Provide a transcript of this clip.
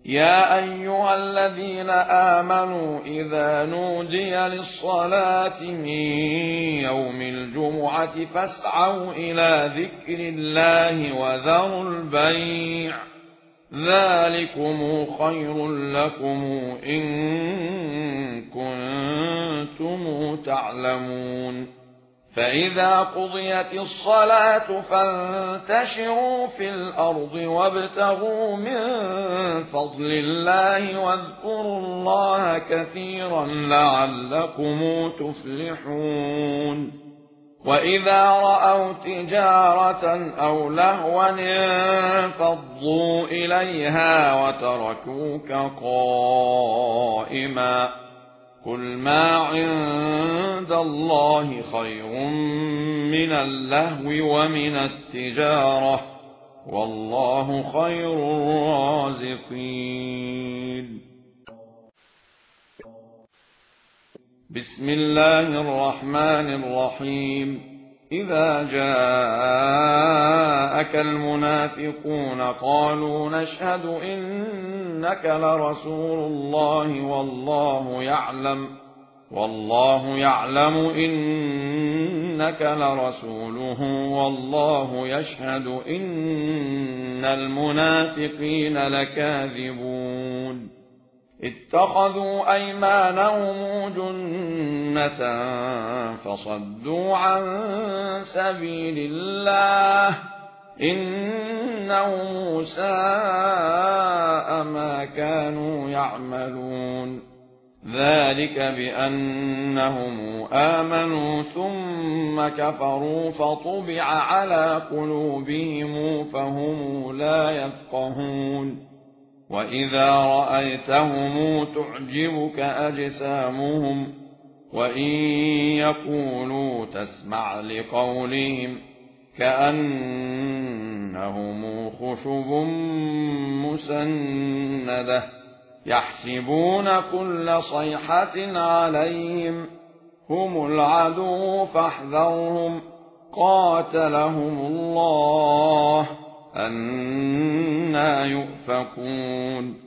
يا أيها الذين آمنوا إذا نودي للصلاة من يوم الجمعة فاسعوا إلى ذكر الله وذروا البيع ذلكم خير لكم إن كنتم تعلمون فإذا قضيت الصلاة فانتشروا في الأرض وابتغوا من فضل الله واذكروا الله كثيرا لعلكم تفلحون وإذا رأوا تجارة أو لهوا انفضوا إليها وتركوك قائما قل ما عند الله خير من اللهو ومن التجارة والله خير الرازقين بسم الله الرحمن الرحيم إذا جاءك المنافقون قالوا نشهد إنك لرسول الله والله يعلم إنك لرسوله والله يشهد إن المنافقين لكاذبون اتخذوا أيمانهم جنة فصدوا عن سبيل الله إنهم ساء ما كانوا يعملون ذلك بأنهم آمنوا ثم كفروا فطبع على قلوبهم فهم لا يفقهون وإذا رأيتهم تعجبك أجسامهم وإن يقولوا تسمع لقولهم كأنهم خشب مسندة يحسبون كل صيحة عليهم هم العدو فاحذرهم قاتلهم الله أنى يؤفكون